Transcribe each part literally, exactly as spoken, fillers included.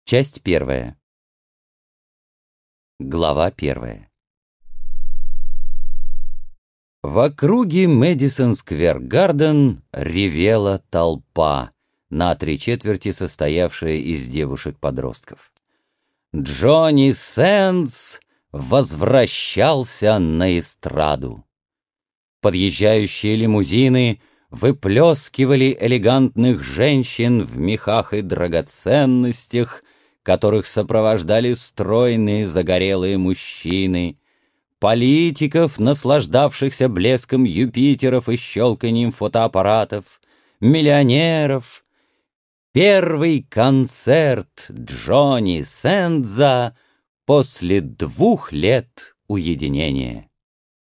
Часть первая. Глава первая. В округе Мэдисон-сквер-гарден ревела толпа, на три четверти состоявшая из девушек-подростков. Джонни Сэндс возвращался на эстраду. Подъезжающие лимузины выплескивали элегантных женщин в мехах и драгоценностях, которых сопровождали стройные загорелые мужчины, политиков, наслаждавшихся блеском Юпитеров и щелканьем фотоаппаратов, миллионеров. Первый концерт Джонни Сэндза после двух лет уединения.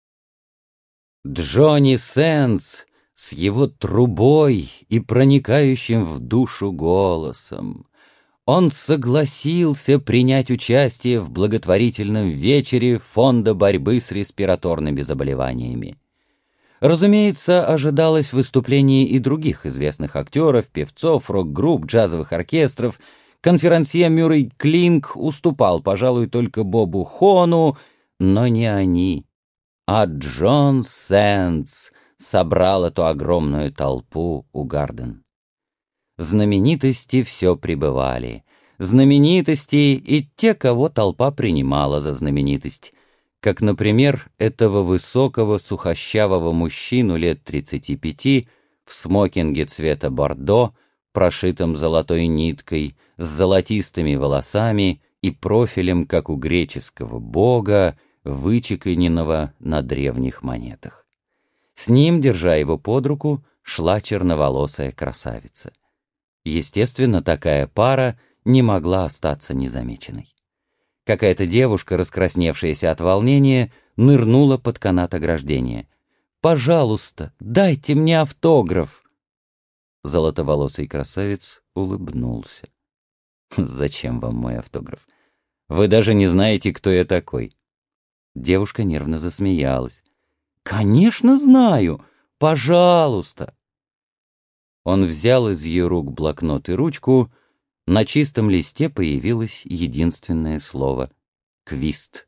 Джонни Сэндс с его трубой и проникающим в душу голосом. Он согласился принять участие в благотворительном вечере Фонда борьбы с респираторными заболеваниями. Разумеется, ожидалось выступление и других известных актеров, певцов, рок-групп, джазовых оркестров. Конферансье Мюррей Клинк уступал, пожалуй, только Бобу Хону, но не они, а Джон Сэндс собрал эту огромную толпу у Гарден. Знаменитости все прибывали. Знаменитости и те, кого толпа принимала за знаменитость. Как, например, этого высокого сухощавого мужчину лет тридцати пяти в смокинге цвета бордо, прошитом золотой ниткой, с золотистыми волосами и профилем, как у греческого бога, вычеканенного на древних монетах. С ним, держа его под руку, шла черноволосая красавица. Естественно, такая пара не могла остаться незамеченной. Какая-то девушка, раскрасневшаяся от волнения, нырнула под канат ограждения. «Пожалуйста, дайте мне автограф!» Золотоволосый красавец улыбнулся. «Зачем вам мой автограф? Вы даже не знаете, кто я такой». Девушка нервно засмеялась. «Конечно знаю! Пожалуйста!» Он взял из ее рук блокнот и ручку. На чистом листе появилось единственное слово — «Квист».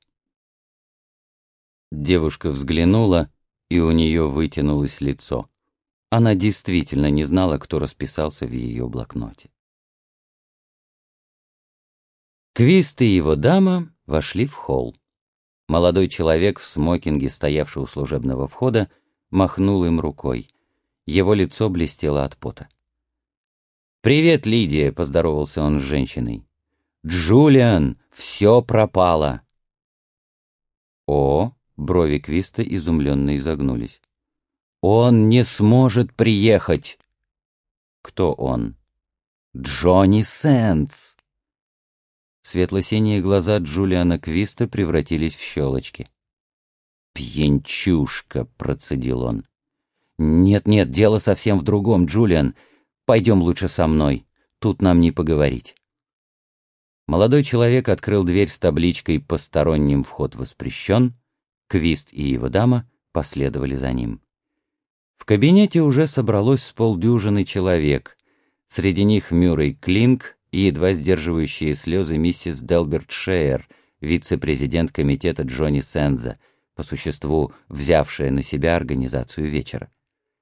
Девушка взглянула, и у нее вытянулось лицо. Она действительно не знала, кто расписался в ее блокноте. Квист и его дама вошли в холл. Молодой человек в смокинге, стоявший у служебного входа, махнул им рукой. Его лицо блестело от пота. «Привет, Лидия!» — поздоровался он с женщиной. «Джулиан, все пропало!» «О!» — брови Квиста изумленно изогнулись. «Он не сможет приехать!» «Кто он?» «Джонни Сэндс!» Светло-синие глаза Джулиана Квиста превратились в щелочки. «Пьянчушка!» — процедил он. «Нет-нет, дело совсем в другом, Джулиан. Пойдем лучше со мной. Тут нам не поговорить». Молодой человек открыл дверь с табличкой «Посторонним вход воспрещен». Квист и его дама последовали за ним. В кабинете уже собралось с полдюжины человек. Среди них Мюррей Клинк и едва сдерживающие слезы миссис Делберт Шеер, вице-президент комитета Джонни Сэндза, по существу взявшая на себя организацию вечера.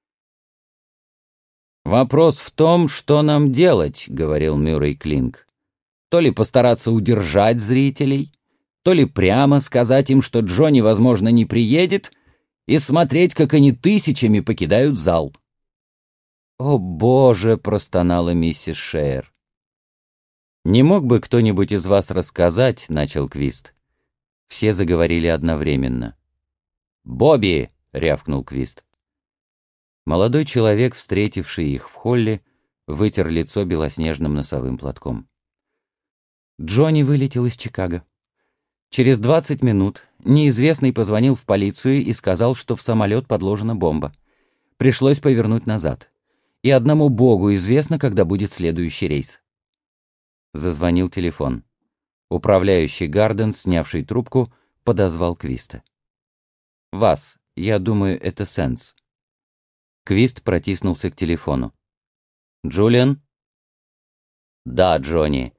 «Вопрос в том, что нам делать», — говорил Мюррей Клинк. «То ли постараться удержать зрителей, то ли прямо сказать им, что Джонни, возможно, не приедет, и смотреть, как они тысячами покидают зал». «О, Боже!» — простонала миссис Шеер. «Не мог бы кто-нибудь из вас рассказать?» — начал Квист. Все заговорили одновременно. «Бобби!» — рявкнул Квист. Молодой человек, встретивший их в холле, вытер лицо белоснежным носовым платком. Джонни вылетел из Чикаго. Через двадцать минут неизвестный позвонил в полицию и сказал, что в самолет подложена бомба. Пришлось повернуть назад. И одному богу известно, когда будет следующий рейс. Зазвонил телефон. Управляющий Гарден, снявший трубку, подозвал Квиста. «Вас, я думаю, это Сэндс». Квист протиснулся к телефону. «Джулиан?» «Да, Джонни.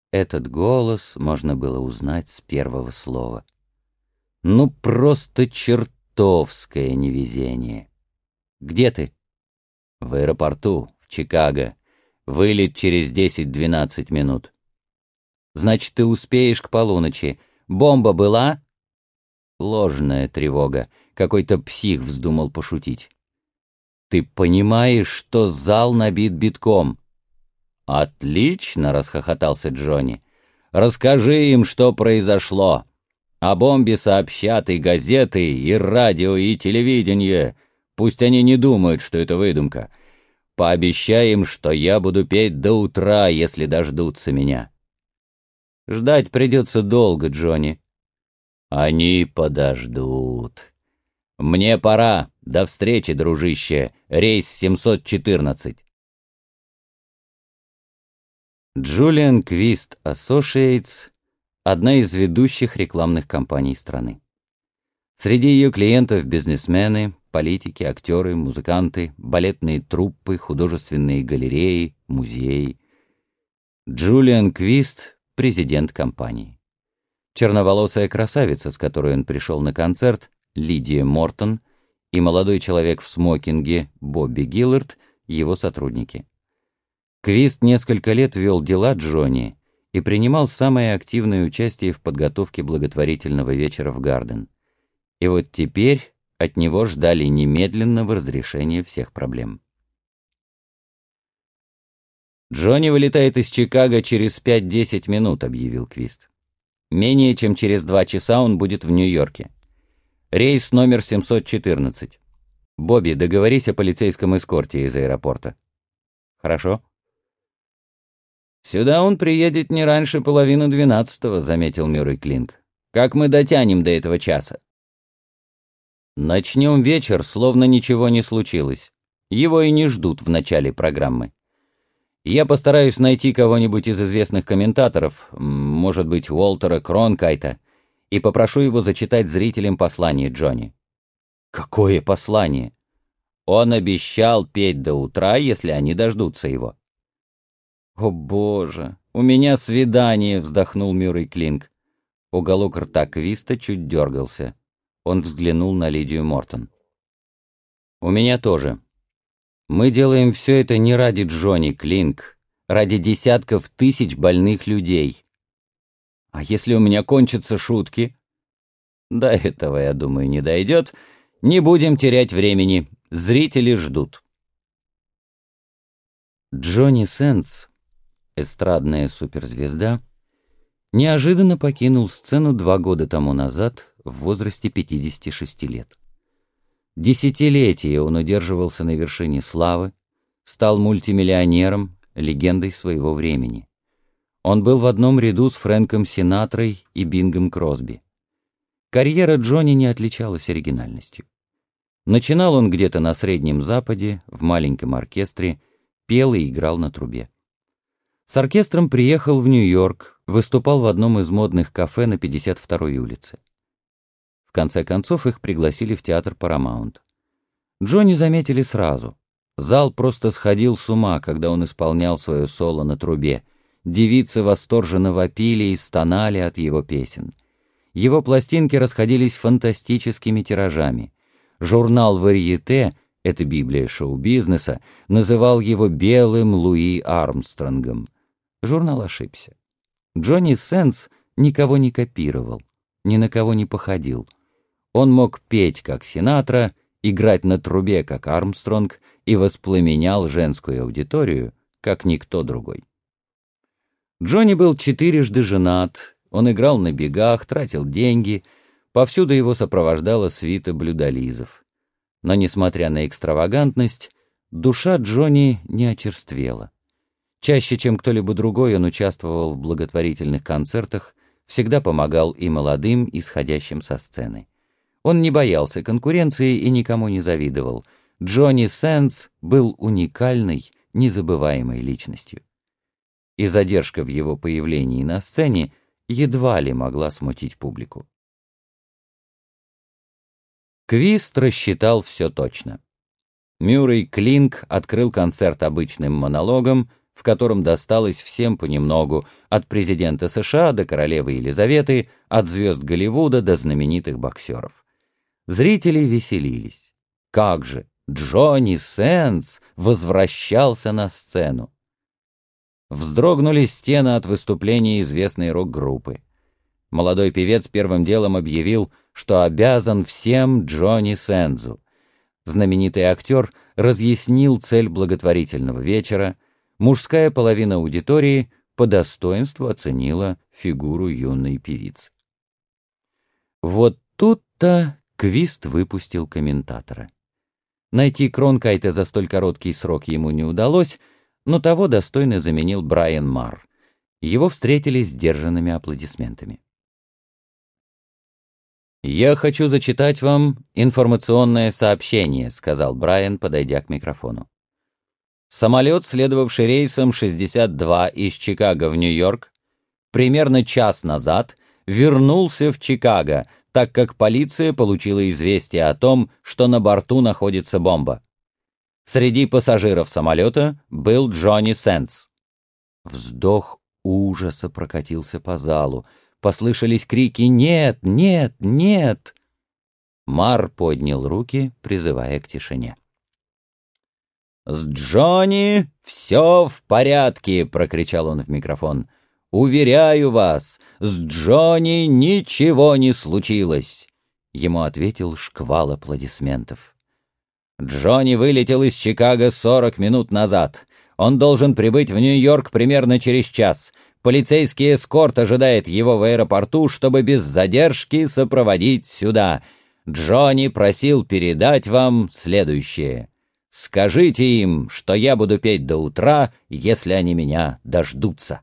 Этот голос можно было узнать с первого слова. Ну, просто чертовское невезение. Где ты? В аэропорту, в Чикаго. Вылет через десять-двенадцать минут. Значит, ты успеешь к полуночи. Бомба была? Ложная тревога. Какой-то псих вздумал пошутить. Ты понимаешь, что зал набит битком? Отлично, расхохотался Джонни. Расскажи им, что произошло. О бомбе сообщат и газеты, и радио, и телевидение. Пусть они не думают, что это выдумка. Пообещай им, что я буду петь до утра, если дождутся меня. Ждать придется долго, Джонни. Они подождут. Мне пора. До встречи, дружище. Рейс семьсот четырнадцать. Julian Quist Associates — одна из ведущих рекламных компаний страны. Среди ее клиентов бизнесмены, политики, актеры, музыканты, балетные труппы, художественные галереи, музеи. Julian Quist — президент компании. Черноволосая красавица, с которой он пришел на концерт, Лидия Мортон, и молодой человек в смокинге, Бобби Гиллард, его сотрудники. Квист несколько лет вел дела Джонни и принимал самое активное участие в подготовке благотворительного вечера в Гарден. И вот теперь от него ждали немедленного разрешения всех проблем. «Джонни вылетает из Чикаго через пять-десять минут», — объявил Квист. «Менее чем через два часа он будет в Нью-Йорке. Рейс номер семьсот четырнадцать. Бобби, договорись о полицейском эскорте из аэропорта». «Хорошо». «Сюда он приедет не раньше половины двенадцатого», — заметил Мюррей Клинк. «Как мы дотянем до этого часа?» «Начнем вечер, словно ничего не случилось. Его и не ждут в начале программы. Я постараюсь найти кого-нибудь из известных комментаторов, может быть, Уолтера Кронкайта, и попрошу его зачитать зрителям послание Джонни». «Какое послание?» «Он обещал петь до утра, если они дождутся его». «О, Боже! У меня свидание!» — вздохнул Мюррей Клинк. Уголок рта Квиста чуть дергался. Он взглянул на Лидию Мортон. «У меня тоже. Мы делаем все это не ради Джонни, Клинк, ради десятков тысяч больных людей. А если у меня кончатся шутки?» «До этого, я думаю, не дойдет. Не будем терять времени. Зрители ждут». Джонни Сэндс, эстрадная суперзвезда, неожиданно покинул сцену два года тому назад в возрасте пятидесяти шести лет. Десятилетия он удерживался на вершине славы, стал мультимиллионером, легендой своего времени. Он был в одном ряду с Фрэнком Синатрой и Бингом Кросби. Карьера Джонни не отличалась оригинальностью. Начинал он где-то на Среднем Западе, в маленьком оркестре, пел и играл на трубе. С оркестром приехал в Нью-Йорк, выступал в одном из модных кафе на пятьдесят второй улице. В конце концов их пригласили в театр Paramount. Джонни заметили сразу. Зал просто сходил с ума, когда он исполнял свое соло на трубе. Девицы восторженно вопили и стонали от его песен. Его пластинки расходились фантастическими тиражами. Журнал «Варьете», это Библия шоу-бизнеса, называл его «белым Луи Армстронгом». Журнал ошибся. Джонни Сэндс никого не копировал, ни на кого не походил. Он мог петь, как Синатра, играть на трубе, как Армстронг, и воспламенял женскую аудиторию, как никто другой. Джонни был четырежды женат, он играл на бегах, тратил деньги, повсюду его сопровождала свита блюдолизов. Но, несмотря на экстравагантность, душа Джонни не очерствела. Чаще, чем кто-либо другой, он участвовал в благотворительных концертах, всегда помогал и молодым, и сходящим со сцены. Он не боялся конкуренции и никому не завидовал. Джонни Сэндс был уникальной, незабываемой личностью. И задержка в его появлении на сцене едва ли могла смутить публику. Квист рассчитал все точно. Мюррей Клинк открыл концерт обычным монологом, в котором досталось всем понемногу, от президента США до королевы Елизаветы, от звезд Голливуда до знаменитых боксеров. Зрители веселились. Как же, Джонни Сэндс возвращался на сцену. Вздрогнули стены от выступления известной рок-группы. Молодой певец первым делом объявил, что обязан всем Джонни Сэндсу. Знаменитый актер разъяснил цель благотворительного вечера. Мужская половина аудитории по достоинству оценила фигуру юной певицы. Вот тут-то Квист выпустил комментатора. Найти Кронкайта за столь короткий срок ему не удалось, но того достойно заменил Брайан Марр. Его встретили сдержанными аплодисментами. «Я хочу зачитать вам информационное сообщение», — сказал Брайан, подойдя к микрофону. Самолет, следовавший рейсом шестьдесят два из Чикаго в Нью-Йорк, примерно час назад вернулся в Чикаго, так как полиция получила известие о том, что на борту находится бомба. Среди пассажиров самолета был Джонни Сэндс. Вздох ужаса прокатился по залу. Послышались крики «Нет! Нет! Нет!». Марр поднял руки, призывая к тишине. «С Джонни все в порядке!» — прокричал он в микрофон. «Уверяю вас, с Джонни ничего не случилось!» Ему ответил шквал аплодисментов. «Джонни вылетел из Чикаго сорок минут назад. Он должен прибыть в Нью-Йорк примерно через час. Полицейский эскорт ожидает его в аэропорту, чтобы без задержки сопроводить сюда. Джонни просил передать вам следующее. Скажите им, что я буду петь до утра, если они меня дождутся».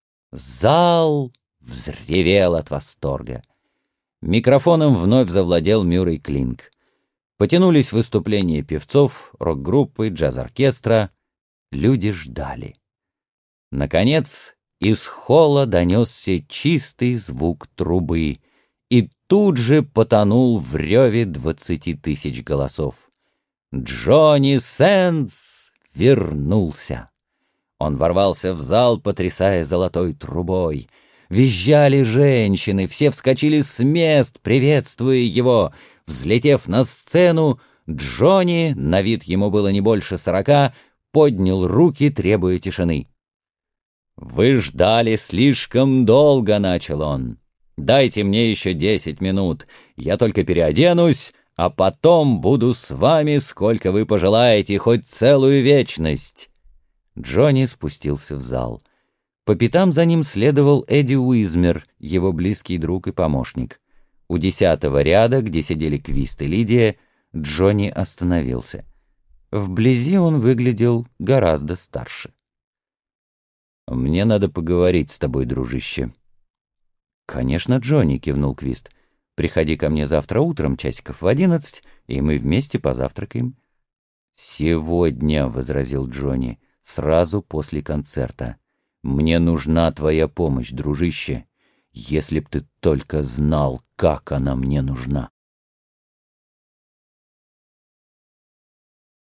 Зал взревел от восторга. Микрофоном вновь завладел Мюррей Клинк. Потянулись выступления певцов, рок-группы, джаз-оркестра. Люди ждали. Наконец, из холла донесся чистый звук трубы и тут же потонул в реве двадцати тысяч голосов. Джонни Сэндс вернулся. Он ворвался в зал, потрясая золотой трубой. Визжали женщины, все вскочили с мест, приветствуя его. Взлетев на сцену, Джонни, на вид ему было не больше сорока, поднял руки, требуя тишины. «Вы ждали слишком долго», — начал он. «Дайте мне еще десять минут, я только переоденусь, а потом буду с вами, сколько вы пожелаете, хоть целую вечность». Джонни спустился в зал. По пятам за ним следовал Эдди Уизмер, его близкий друг и помощник. У десятого ряда, где сидели Квист и Лидия, Джонни остановился. Вблизи он выглядел гораздо старше. «Мне надо поговорить с тобой, дружище». «Конечно, Джонни», — кивнул Квист. «Приходи ко мне завтра утром, часиков в одиннадцать, и мы вместе позавтракаем». «Сегодня», — возразил Джонни, — «сразу после концерта. Мне нужна твоя помощь, дружище. Если б ты только знал, как она мне нужна».